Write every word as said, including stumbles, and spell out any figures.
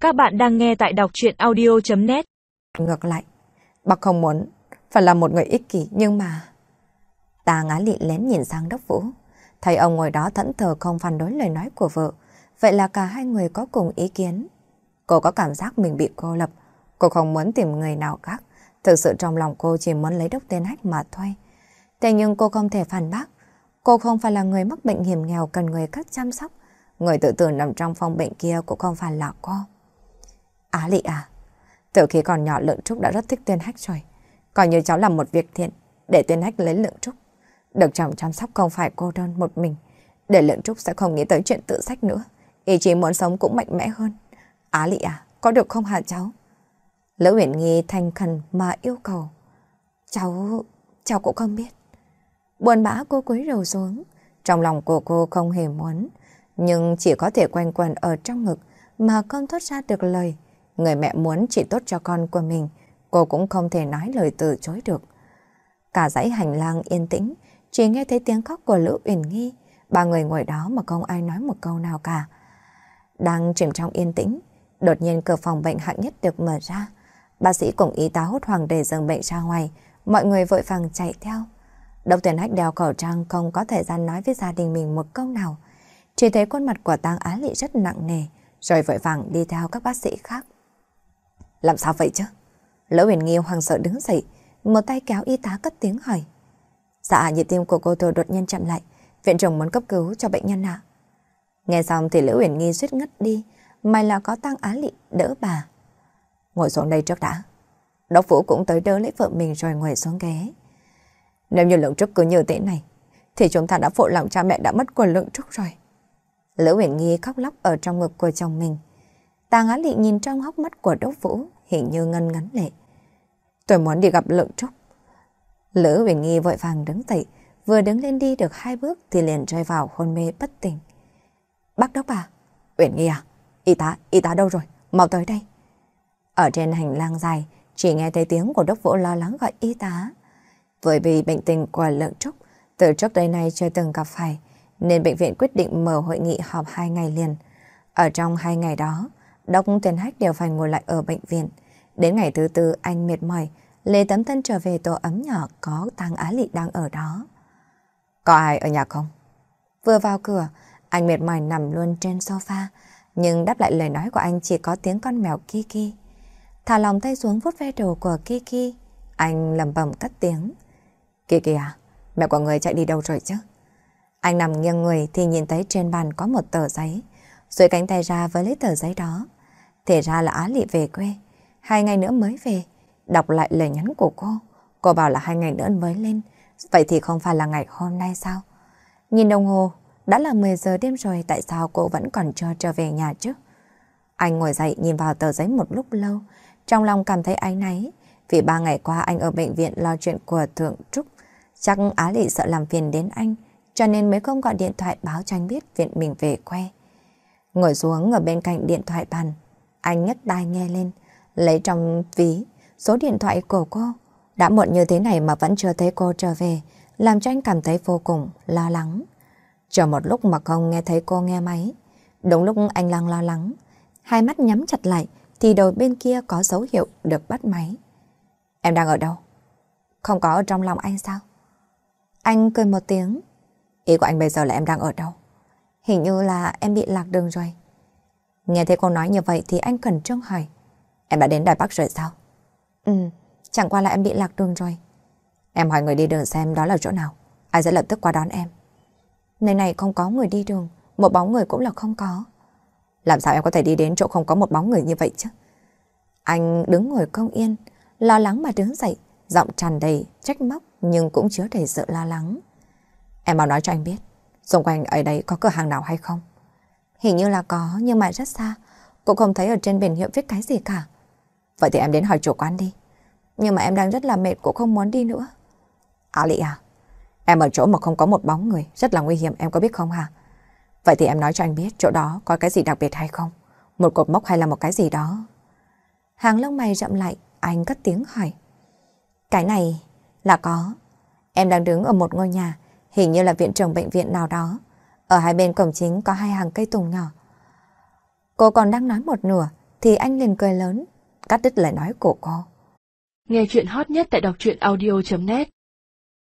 Các bạn đang nghe tại đọc truyện audio chấm net. Ngược lại, bác không muốn phải là một người ích kỷ, nhưng mà... Ta ngá lị lén nhìn sang Đốc Vũ, thấy ông ngồi đó thẫn thờ không phản đối lời nói của vợ. Vậy là cả hai người có cùng ý kiến. Cô có cảm giác mình bị cô lập. Cô không muốn tìm người nào khác. Thực sự trong lòng cô chỉ muốn lấy Đốc Tiên Hách mà thôi. Thế nhưng cô không thể phản bác. Cô không phải là người mắc bệnh hiểm nghèo cần người khác chăm sóc. Người tự tử nằm trong phòng bệnh kia cũng không phải là cô. Á Lị à, từ khi còn nhỏ Lượng Trúc đã rất thích Tiên Hách rồi. Coi như cháu làm một việc thiện để Tiên Hách lấy Lượng Trúc. Được chồng chăm sóc không phải cô đơn một mình. Để Lượng Trúc sẽ không nghĩ tới chuyện tự sách nữa. Ý chí muốn sống cũng mạnh mẽ hơn. Á Lị à, có được không hả cháu? Lữ Uyển Nghi thành khẩn mà yêu cầu. Cháu, cháu cũng không biết. Buồn bã cô cúi đầu xuống. Trong lòng của cô không hề muốn, nhưng chỉ có thể quanh quẩn ở trong ngực mà không thốt ra được lời. Người mẹ muốn chỉ tốt cho con của mình, cô cũng không thể nói lời từ chối được. Cả dãy hành lang yên tĩnh, chỉ nghe thấy tiếng khóc của Lữ Uyển Nghi. Ba người ngồi đó mà không ai nói một câu nào cả. Đang chìm trong yên tĩnh, đột nhiên cửa phòng bệnh hạng nhất được mở ra. Bác sĩ cùng y tá hốt hoảng để giường bệnh ra ngoài, mọi người vội vàng chạy theo. Đốc Tiên Hách đeo khẩu trang không có thời gian nói với gia đình mình một câu nào. Chỉ thấy khuôn mặt của Tang Á Lị rất nặng nề, rồi vội vàng đi theo các bác sĩ khác. Làm sao vậy chứ? Lữ Uyển Nghi hoảng sợ đứng dậy, một tay kéo y tá cất tiếng hỏi. Dạ, nhịp tim của cô tôi đột nhiên chậm lại, viện trưởng muốn cấp cứu cho bệnh nhân ạ. Nghe xong thì Lữ Uyển Nghi suýt ngất đi, may là có Tang Á Lị đỡ bà. Ngồi xuống đây trước đã. Đốc Vũ cũng tới đỡ lấy vợ mình rồi ngồi xuống ghế. Nếu như Lượng Trúc cứ như thế này, thì chúng ta đã phụ lòng cha mẹ đã mất của Lượng Trúc rồi. Lữ Uyển Nghi khóc lóc ở trong ngực của chồng mình. Tang Á Lị nhìn trong hốc mắt của Đốc Vũ, hình như ngân ngấn lệ. Tôi muốn đi gặp Lượng Trúc. Lữ Uyển Nghi vội vàng đứng dậy, vừa đứng lên đi được hai bước thì liền rơi vào hôn mê bất tỉnh. Bác Đốc à? Uyển Nghi à? Y tá, y tá đâu rồi? Mau tới đây. Ở trên hành lang dài, chỉ nghe thấy tiếng của Đốc Vũ lo lắng gọi y tá. Bởi vì bệnh tình của Lượng Trúc từ trước đây nay chưa từng gặp phải, nên bệnh viện quyết định mở hội nghị họp hai ngày liền. Ở trong hai ngày đó, Đốc Tiên Hách đều phải ngồi lại ở bệnh viện. Đến ngày thứ tư anh mệt mỏi, Lê Tấm Tân trở về tổ ấm nhỏ có Tang Á Lị đang ở đó. Có ai ở nhà không? Vừa vào cửa, anh mệt mỏi nằm luôn trên sofa, nhưng đáp lại lời nói của anh chỉ có tiếng con mèo Kiki. Thả lòng tay xuống vuốt ve đầu của Kiki, anh lẩm bẩm cất tiếng. Kiki à, mẹ của người chạy đi đâu rồi chứ? Anh nằm nghiêng người thì nhìn thấy trên bàn có một tờ giấy, duỗi cánh tay ra với lấy tờ giấy đó. Thì ra là Á Lị về quê, hai ngày nữa mới về. Đọc lại lời nhắn của cô, cô bảo là hai ngày nữa mới lên, vậy thì không phải là ngày hôm nay sao? Nhìn đồng hồ, đã là mười giờ đêm rồi, tại sao cô vẫn còn chưa trở về nhà chứ? Anh ngồi dậy nhìn vào tờ giấy một lúc lâu, trong lòng cảm thấy áy náy, vì ba ngày qua anh ở bệnh viện lo chuyện của Thượng Trúc. Chắc Á Lị sợ làm phiền đến anh, cho nên mới không gọi điện thoại báo cho anh biết viện mình về quê. Ngồi xuống ở bên cạnh điện thoại bàn, anh nhấc tai nghe lên, lấy trong ví số điện thoại của cô. Đã muộn như thế này mà vẫn chưa thấy cô trở về, làm cho anh cảm thấy vô cùng lo lắng. Chờ một lúc mà không nghe thấy cô nghe máy. Đúng lúc anh đang lo lắng, hai mắt nhắm chặt lại, thì đầu bên kia có dấu hiệu được bắt máy. Em đang ở đâu? Không có ở trong lòng anh sao? Anh cười một tiếng. Ý của anh bây giờ là em đang ở đâu? Hình như là em bị lạc đường rồi. Nghe thấy cô nói như vậy thì anh cẩn trương hỏi. Em đã đến Đài Bắc rồi sao? Ừ, chẳng qua là em bị lạc đường rồi. Em hỏi người đi đường xem đó là chỗ nào, ai sẽ lập tức qua đón em. Nơi này không có người đi đường, một bóng người cũng là không có. Làm sao em có thể đi đến chỗ không có một bóng người như vậy chứ? Anh đứng ngồi không yên, lo lắng mà đứng dậy, giọng tràn đầy trách móc nhưng cũng chứa đầy sự lo lắng. Em mau nói cho anh biết, xung quanh ở đây có cửa hàng nào hay không? Hình như là có, nhưng mà rất xa, cũng không thấy ở trên biển hiệu viết cái gì cả. Vậy thì em đến hỏi chủ quán đi. Nhưng mà em đang rất là mệt, cũng không muốn đi nữa. Á Lị à, em ở chỗ mà không có một bóng người rất là nguy hiểm, em có biết không hả? Vậy thì em nói cho anh biết chỗ đó có cái gì đặc biệt hay không? Một cột mốc hay là một cái gì đó? Hàng lông mày rậm lại, anh cất tiếng hỏi. Cái này là có. Em đang đứng ở một ngôi nhà, hình như là viện trưởng bệnh viện nào đó. Ở hai bên cổng chính có hai hàng cây tùng nhỏ. Cô còn đang nói một nửa thì anh liền cười lớn, cắt đứt lời nói của cô. Nghe chuyện hot nhất tại đọc truyện audio chấm net